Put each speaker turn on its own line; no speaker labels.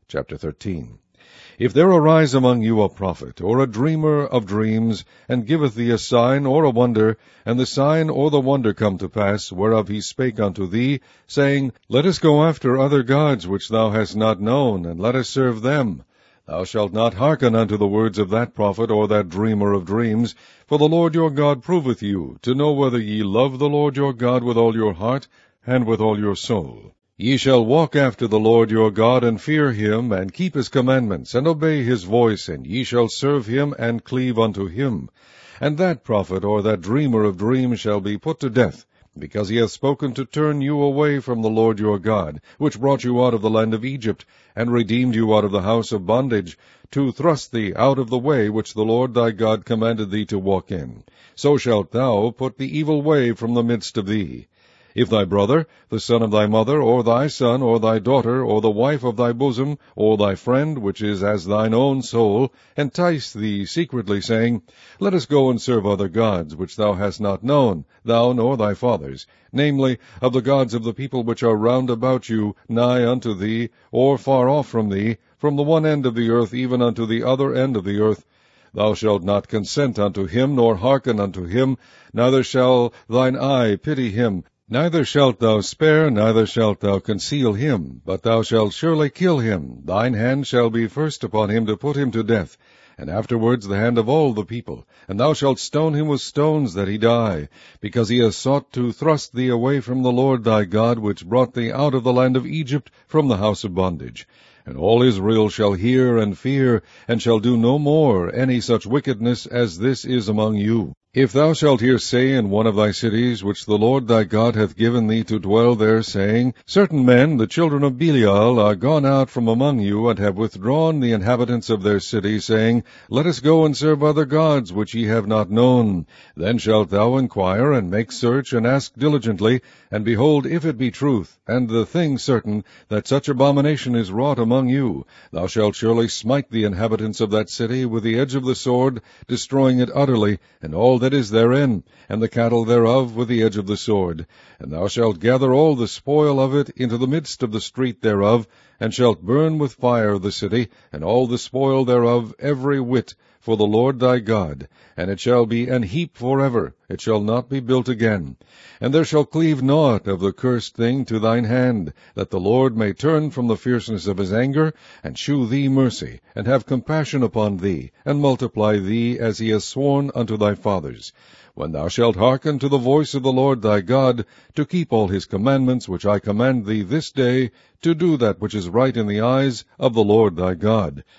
Chapter 13. If there arise among you a prophet, or a dreamer of dreams, and giveth thee a sign or a wonder, and the sign or the wonder come to pass, whereof he spake unto thee, saying, Let us go after other gods which thou hast not known, and let us serve them, thou shalt not hearken unto the words of that prophet or that dreamer of dreams, for the Lord your God proveth you, to know whether ye love the Lord your God with all your heart and with all your soul. Ye shall walk after the Lord your God, and fear him, and keep his commandments, and obey his voice, and ye shall serve him, and cleave unto him. And that prophet or that dreamer of dreams shall be put to death, because he hath spoken to turn you away from the Lord your God, which brought you out of the land of Egypt, and redeemed you out of the house of bondage, to thrust thee out of the way which the Lord thy God commanded thee to walk in. So shalt thou put the evil way from the midst of thee. If thy brother, the son of thy mother, or thy son, or thy daughter, or the wife of thy bosom, or thy friend, which is as thine own soul, entice thee secretly, saying, Let us go and serve other gods, which thou hast not known, thou nor thy fathers, namely, of the gods of the people which are round about you, nigh unto thee, or far off from thee, from the one end of the earth even unto the other end of the earth, thou shalt not consent unto him, nor hearken unto him, neither shall thine eye pity him, neither shalt thou spare, neither shalt thou conceal him, but thou shalt surely kill him. Thine hand shall be first upon him to put him to death, and afterwards the hand of all the people. And thou shalt stone him with stones that he die, because he has sought to thrust thee away from the Lord thy God, which brought thee out of the land of Egypt from the house of bondage. And all Israel shall hear and fear, and shall do no more any such wickedness as this is among you. If thou shalt hear say in one of thy cities, which the Lord thy God hath given thee to dwell there, saying, Certain men, the children of Belial, are gone out from among you, and have withdrawn the inhabitants of their city, saying, Let us go and serve other gods, which ye have not known. Then shalt thou inquire, and make search, and ask diligently, and behold, if it be truth, and the thing certain, that such abomination is wrought among you, thou shalt surely smite the inhabitants of that city with the edge of the sword, destroying it utterly, and all that is therein, and the cattle thereof with the edge of the sword. And thou shalt gather all the spoil of it into the midst of the street thereof, and shalt burn with fire the city, and all the spoil thereof, every whit, for the Lord thy God. And it shall be an heap forever, it shall not be built again. And there shall cleave naught of the cursed thing to thine hand, that the Lord may turn from the fierceness of his anger, and shew thee mercy, and have compassion upon thee, and multiply thee as he has sworn unto thy fathers. When thou shalt hearken to the voice of the Lord thy God, to keep all his commandments which I command thee this day, to do that which is right in the eyes of the Lord thy God,